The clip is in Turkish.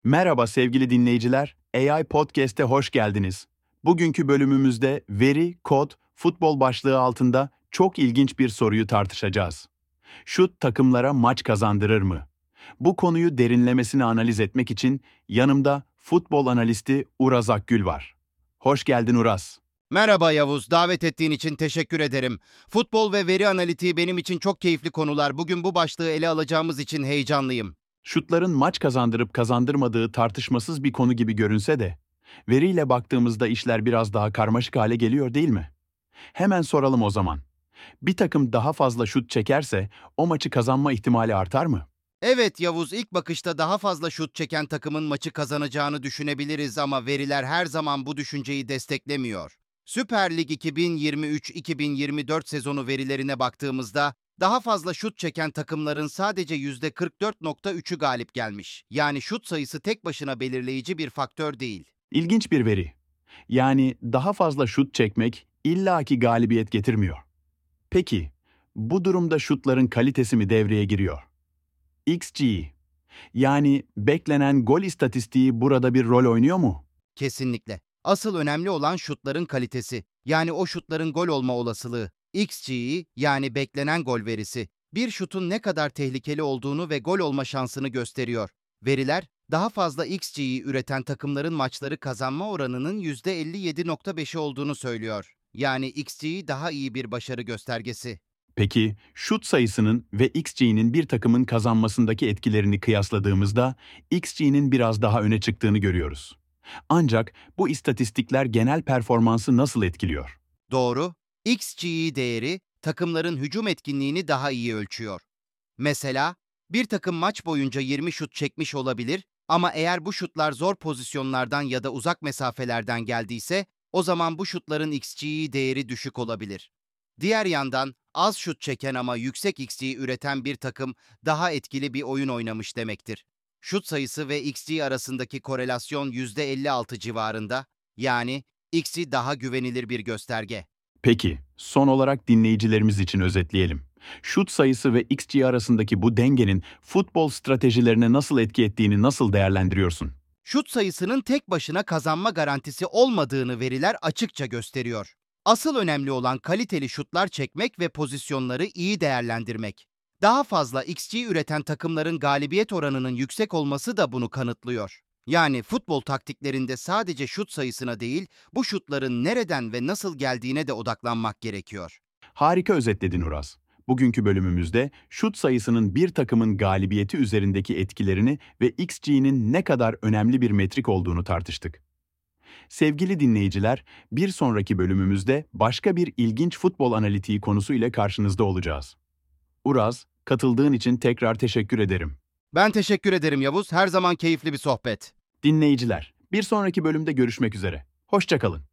Merhaba sevgili dinleyiciler, AI Podcast'e hoş geldiniz. Bugünkü bölümümüzde veri, kod, futbol başlığı altında çok ilginç bir soruyu tartışacağız. Şut takımlara maç kazandırır mı? Bu konuyu derinlemesine analiz etmek için yanımda futbol analisti Uraz Akgül var. Hoş geldin Uraz. Merhaba Yavuz, davet ettiğin için teşekkür ederim. Futbol ve veri analitiği benim için çok keyifli konular. Bugün bu başlığı ele alacağımız için heyecanlıyım. Şutların maç kazandırıp kazandırmadığı tartışmasız bir konu gibi görünse de, veriyle baktığımızda işler biraz daha karmaşık hale geliyor değil mi? Hemen soralım o zaman. Bir takım daha fazla şut çekerse o maçı kazanma ihtimali artar mı? Evet Yavuz, ilk bakışta daha fazla şut çeken takımın maçı kazanacağını düşünebiliriz ama veriler her zaman bu düşünceyi desteklemiyor. Süper Lig 2023-2024 sezonu verilerine baktığımızda daha fazla şut çeken takımların sadece %44,3'ü galip gelmiş. Yani şut sayısı tek başına belirleyici bir faktör değil. İlginç bir veri. Yani daha fazla şut çekmek illaki galibiyet getirmiyor. Peki, bu durumda şutların kalitesi mi devreye giriyor? XG, yani beklenen gol istatistiği burada bir rol oynuyor mu? Kesinlikle. Asıl önemli olan şutların kalitesi. Yani o şutların gol olma olasılığı. XG'yi yani beklenen gol verisi. Bir şutun ne kadar tehlikeli olduğunu ve gol olma şansını gösteriyor. Veriler, daha fazla XG'yi üreten takımların maçları kazanma oranının %57,5'i olduğunu söylüyor. Yani XG daha iyi bir başarı göstergesi. Peki, şut sayısının ve XG'nin bir takımın kazanmasındaki etkilerini kıyasladığımızda XG'nin biraz daha öne çıktığını görüyoruz. Ancak bu istatistikler genel performansı nasıl etkiliyor? Doğru, XG değeri takımların hücum etkinliğini daha iyi ölçüyor. Mesela bir takım maç boyunca 20 şut çekmiş olabilir ama eğer bu şutlar zor pozisyonlardan ya da uzak mesafelerden geldiyse o zaman bu şutların XG değeri düşük olabilir. Diğer yandan az şut çeken ama yüksek XG üreten bir takım daha etkili bir oyun oynamış demektir. Şut sayısı ve XG arasındaki korelasyon %56 civarında, yani XG daha güvenilir bir gösterge. Peki, son olarak dinleyicilerimiz için özetleyelim. Şut sayısı ve XG arasındaki bu dengenin futbol stratejilerine nasıl etki ettiğini nasıl değerlendiriyorsun? Şut sayısının tek başına kazanma garantisi olmadığını veriler açıkça gösteriyor. Asıl önemli olan kaliteli şutlar çekmek ve pozisyonları iyi değerlendirmek. Daha fazla XG üreten takımların galibiyet oranının yüksek olması da bunu kanıtlıyor. Yani futbol taktiklerinde sadece şut sayısına değil, bu şutların nereden ve nasıl geldiğine de odaklanmak gerekiyor. Harika özetledin Uraz. Bugünkü bölümümüzde şut sayısının bir takımın galibiyeti üzerindeki etkilerini ve XG'nin ne kadar önemli bir metrik olduğunu tartıştık. Sevgili dinleyiciler, bir sonraki bölümümüzde başka bir ilginç futbol analitiği konusu ile karşınızda olacağız. Uraz, katıldığın için tekrar teşekkür ederim. Ben teşekkür ederim Yavuz, her zaman keyifli bir sohbet. Dinleyiciler, bir sonraki bölümde görüşmek üzere. Hoşça kalın.